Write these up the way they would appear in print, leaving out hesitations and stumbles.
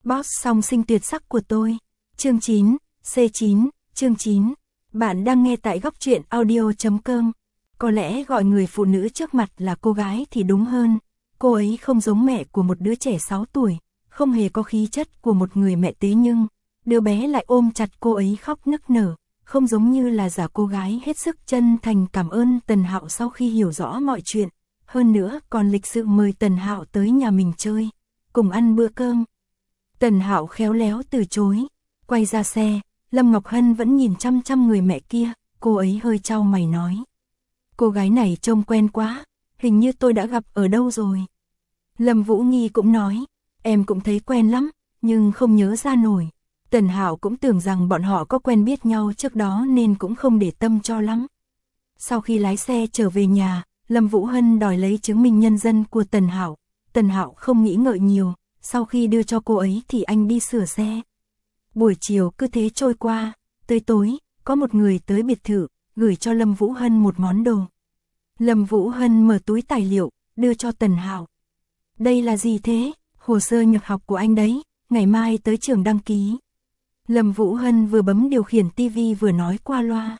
Boss song sinh tuyệt sắc của tôi. Chương 9, C9, chương 9. Bạn đang nghe tại góc truyện audio.com. Có lẽ gọi người phụ nữ trước mặt là cô gái thì đúng hơn. Cô ấy không giống mẹ của một đứa trẻ 6 tuổi, không hề có khí chất của một người mẹ tế, nhưng đứa bé lại ôm chặt cô ấy khóc nức nở, không giống như là giả cô gái hết sức chân thành cảm ơn Tần Hạo sau khi hiểu rõ mọi chuyện. Hơn nữa còn lịch sự mời Tần Hạo tới nhà mình chơi, cùng ăn bữa cơm. Tần Hạo khéo léo từ chối. Quay ra xe, Lâm Ngọc Hân vẫn nhìn chăm chăm người mẹ kia, cô ấy hơi chau mày nói. Cô gái này trông quen quá, hình như tôi đã gặp ở đâu rồi. Lâm Vũ Nghi cũng nói, em cũng thấy quen lắm, nhưng không nhớ ra nổi. Tần Hạo cũng tưởng rằng bọn họ có quen biết nhau trước đó nên cũng không để tâm cho lắm. Sau khi lái xe trở về nhà, Lâm Vũ Hân đòi lấy chứng minh nhân dân của Tần Hạo. Tần Hạo không nghĩ ngợi nhiều, sau khi đưa cho cô ấy thì anh đi sửa xe. Buổi chiều cứ thế trôi qua, tới tối, có một người tới biệt thự, gửi cho Lâm Vũ Hân một món đồ. Lâm Vũ Hân mở túi tài liệu, đưa cho Tần Hạo. Đây là gì thế? Hồ sơ nhập học của anh đấy, ngày mai tới trường đăng ký. Lâm Vũ Hân vừa bấm điều khiển tivi vừa nói qua loa.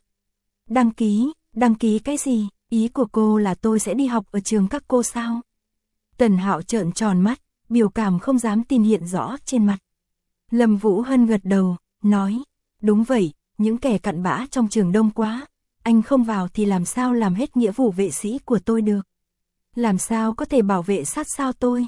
Đăng ký cái gì? Ý của cô là tôi sẽ đi học ở trường các cô sao? Tần Hạo trợn tròn mắt, biểu cảm không dám tin hiện rõ trên mặt. Lâm Vũ Hân gật đầu, nói, đúng vậy, những kẻ cặn bã trong trường đông quá, anh không vào thì làm sao làm hết nghĩa vụ vệ sĩ của tôi được? Làm sao có thể bảo vệ sát sao tôi?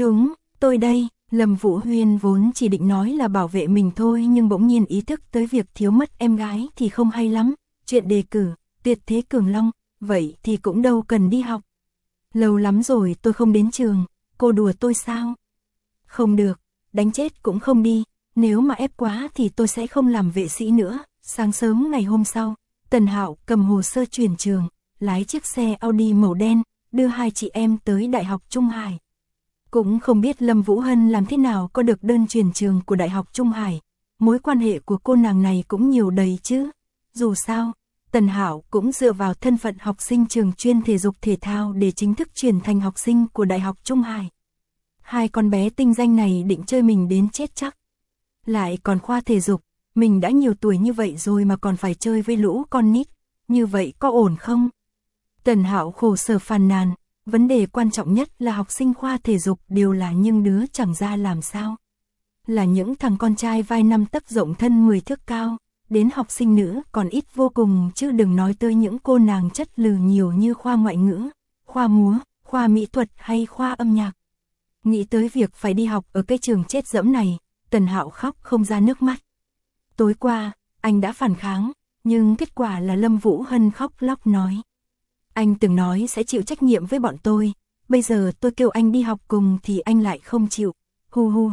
Tôi đây. Lâm Vũ Huyên vốn chỉ định nói là bảo vệ mình thôi nhưng bỗng nhiên ý thức tới việc thiếu mất em gái thì không hay lắm. Chuyện đề cử, tuyệt thế cường long, vậy thì cũng đâu cần đi học. Lâu lắm rồi tôi không đến trường, cô đùa tôi sao? Không được, đánh chết cũng không đi, nếu mà ép quá thì tôi sẽ không làm vệ sĩ nữa. Sáng sớm ngày hôm sau, Tần Hạo cầm hồ sơ chuyển trường, lái chiếc xe Audi màu đen, đưa hai chị em tới Đại học Trung Hải. Cũng không biết Lâm Vũ Hân làm thế nào có được đơn chuyển trường của Đại học Trung Hải, mối quan hệ của cô nàng này cũng nhiều đầy chứ. Dù sao, Tần Hạo cũng dựa vào thân phận học sinh trường chuyên thể dục thể thao để chính thức chuyển thành học sinh của Đại học Trung Hải. Hai con bé tinh danh này định chơi mình đến chết chắc. Lại còn khoa thể dục, mình đã nhiều tuổi như vậy rồi mà còn phải chơi với lũ con nít, như vậy có ổn không? Tần Hạo khổ sở phàn nàn, vấn đề quan trọng nhất là học sinh khoa thể dục đều là những đứa chẳng ra làm sao. Là những thằng con trai vai 5 tấc rộng thân 10 thước cao, đến học sinh nữ còn ít vô cùng chứ đừng nói tới những cô nàng chất lừ nhiều như khoa ngoại ngữ, khoa múa, khoa mỹ thuật hay khoa âm nhạc. Nghĩ tới việc phải đi học ở cái trường chết dẫm này, Tần Hạo khóc không ra nước mắt. Tối qua, anh đã phản kháng, nhưng kết quả là Lâm Vũ Hân khóc lóc nói. Anh từng nói sẽ chịu trách nhiệm với bọn tôi, bây giờ tôi kêu anh đi học cùng thì anh lại không chịu, hu.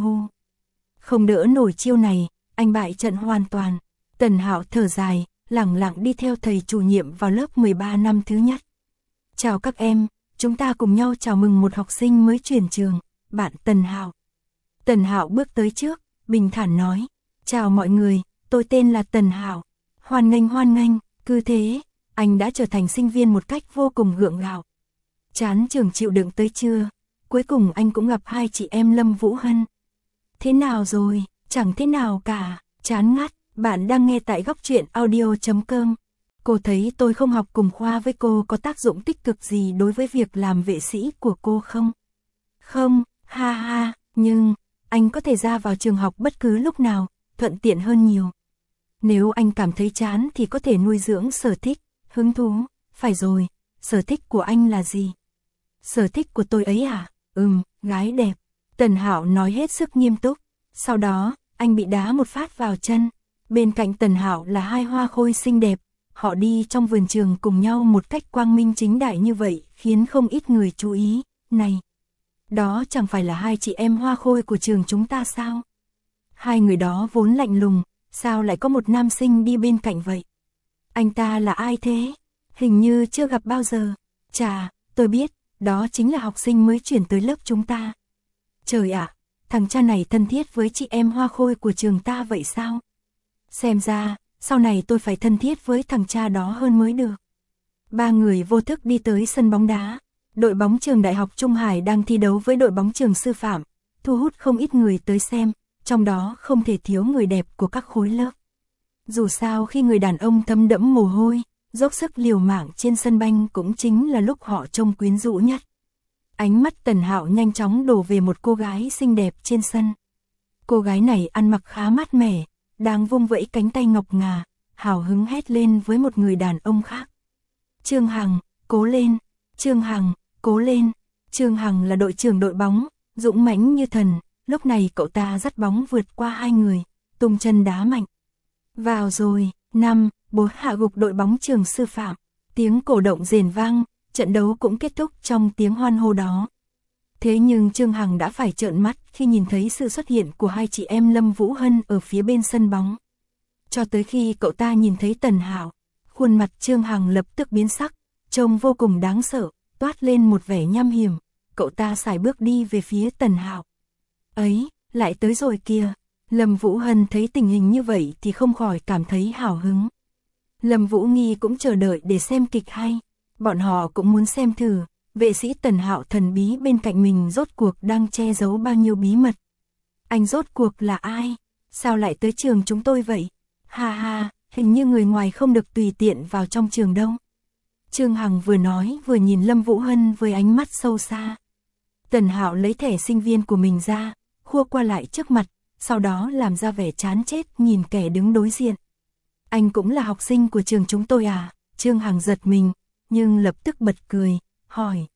Không đỡ nổi chiêu này, anh bại trận hoàn toàn. Tần Hạo thở dài, lẳng lặng đi theo thầy chủ nhiệm vào lớp 13 năm thứ nhất. Chào các em, chúng ta cùng nhau chào mừng một học sinh mới chuyển trường, bạn Tần Hạo. Tần Hạo bước tới trước, bình thản nói, chào mọi người, tôi tên là Tần Hạo, hoan nghênh, cứ thế, anh đã trở thành sinh viên một cách vô cùng gượng gạo. Chán trường chịu đựng tới chưa, cuối cùng anh cũng gặp hai chị em Lâm Vũ Hân. Thế nào rồi, chẳng thế nào cả, chán ngắt, bạn đang nghe tại góc truyện audio.com. Cô thấy tôi không học cùng khoa với cô có tác dụng tích cực gì đối với việc làm vệ sĩ của cô không? Không, ha, nhưng anh có thể ra vào trường học bất cứ lúc nào, thuận tiện hơn nhiều. Nếu anh cảm thấy chán thì có thể nuôi dưỡng sở thích, hứng thú, phải rồi, sở thích của anh là gì? Sở thích của tôi ấy à? Gái đẹp. Tần Hạo nói hết sức nghiêm túc, sau đó, anh bị đá một phát vào chân. Bên cạnh Tần Hạo là hai hoa khôi xinh đẹp, họ đi trong vườn trường cùng nhau một cách quang minh chính đại như vậy khiến không ít người chú ý. Này, đó chẳng phải là hai chị em hoa khôi của trường chúng ta sao? Hai người đó vốn lạnh lùng, sao lại có một nam sinh đi bên cạnh vậy? Anh ta là ai thế? Hình như chưa gặp bao giờ. Chà, tôi biết, đó chính là học sinh mới chuyển tới lớp chúng ta. Trời ạ, thằng cha này thân thiết với chị em hoa khôi của trường ta vậy sao? Xem ra, sau này tôi phải thân thiết với thằng cha đó hơn mới được. Ba người vô thức đi tới sân bóng đá. Đội bóng trường Đại học Trung Hải đang thi đấu với đội bóng trường sư phạm, thu hút không ít người tới xem. trong đó không thể thiếu người đẹp của các khối lớp. Dù sao khi người đàn ông thấm đẫm mồ hôi, dốc sức liều mạng trên sân banh cũng chính là lúc họ trông quyến rũ nhất. Ánh mắt Tần Hạo nhanh chóng đổ về một cô gái xinh đẹp trên sân. Cô gái này ăn mặc khá mát mẻ, đang vung vẫy cánh tay ngọc ngà, hào hứng hét lên với một người đàn ông khác. Trương Hằng, cố lên! Trương Hằng, cố lên! Trương Hằng là đội trưởng đội bóng, dũng mãnh như thần, lúc này cậu ta dắt bóng vượt qua hai người, tung chân đá mạnh. Vào rồi, 5-4 hạ gục đội bóng Trường Sư Phạm, tiếng cổ động rền vang, trận đấu cũng kết thúc trong tiếng hoan hô đó. Thế nhưng Trương Hằng đã phải trợn mắt khi nhìn thấy sự xuất hiện của hai chị em Lâm Vũ Hân ở phía bên sân bóng. Cho tới khi cậu ta nhìn thấy Tần Hạo, khuôn mặt Trương Hằng lập tức biến sắc, trông vô cùng đáng sợ, toát lên một vẻ nham hiểm. Cậu ta sải bước đi về phía Tần Hạo. Ấy, lại tới rồi kìa. Lâm Vũ Hân thấy tình hình như vậy thì không khỏi cảm thấy hào hứng. Lâm Vũ Nghi cũng chờ đợi để xem kịch hay. Bọn họ cũng muốn xem thử, vệ sĩ Tần Hạo thần bí bên cạnh mình rốt cuộc đang che giấu bao nhiêu bí mật. Anh rốt cuộc là ai? Sao lại tới trường chúng tôi vậy? Ha ha, hình như người ngoài không được tùy tiện vào trong trường đâu. Trương Hằng vừa nói vừa nhìn Lâm Vũ Hân với ánh mắt sâu xa. Tần Hạo lấy thẻ sinh viên của mình ra, khua qua lại trước mặt, sau đó làm ra vẻ chán chết nhìn kẻ đứng đối diện. Anh cũng là học sinh của trường chúng tôi à? Trương Hằng giật mình, nhưng lập tức bật cười, hỏi.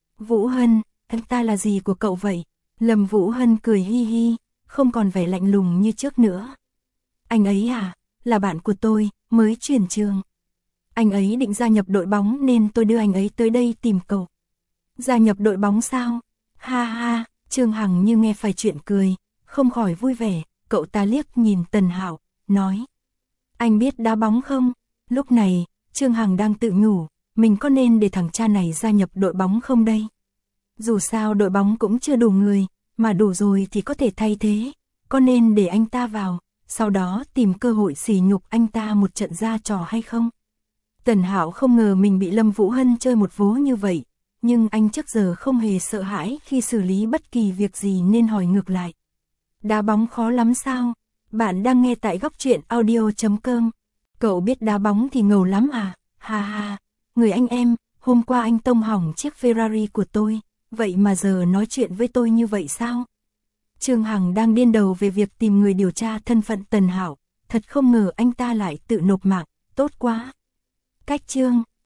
Vũ Hân, anh ta là gì của cậu vậy? Lâm Vũ Hân cười hi hi, không còn vẻ lạnh lùng như trước nữa. Anh ấy à, là bạn của tôi, mới chuyển trường. Anh ấy định gia nhập đội bóng nên tôi đưa anh ấy tới đây tìm cậu. Gia nhập đội bóng sao? Ha ha, Trương Hằng như nghe phải chuyện cười, không khỏi vui vẻ, cậu ta liếc nhìn Tần Hạo, nói. Anh biết đá bóng không? Lúc này, Trương Hằng đang tự nhủ, mình có nên để thằng cha này gia nhập đội bóng không đây? Dù sao đội bóng cũng chưa đủ người, mà đủ rồi thì có thể thay thế, có nên để anh ta vào, sau đó tìm cơ hội sỉ nhục anh ta một trận ra trò hay không? Tần Hạo không ngờ mình bị Lâm Vũ Hân chơi một vố như vậy, nhưng anh trước giờ không hề sợ hãi khi xử lý bất kỳ việc gì nên hỏi ngược lại. Đá bóng khó lắm sao? Bạn đang nghe tại Góc Truyện Audio.com. Cậu biết đá bóng thì ngầu lắm à? Ha ha, người anh em, hôm qua anh tông hỏng chiếc Ferrari của tôi, vậy mà giờ nói chuyện với tôi như vậy sao? Trương Hằng đang điên đầu về việc tìm người điều tra thân phận Tần Hạo, thật không ngờ anh ta lại tự nộp mạng, tốt quá. Cách chương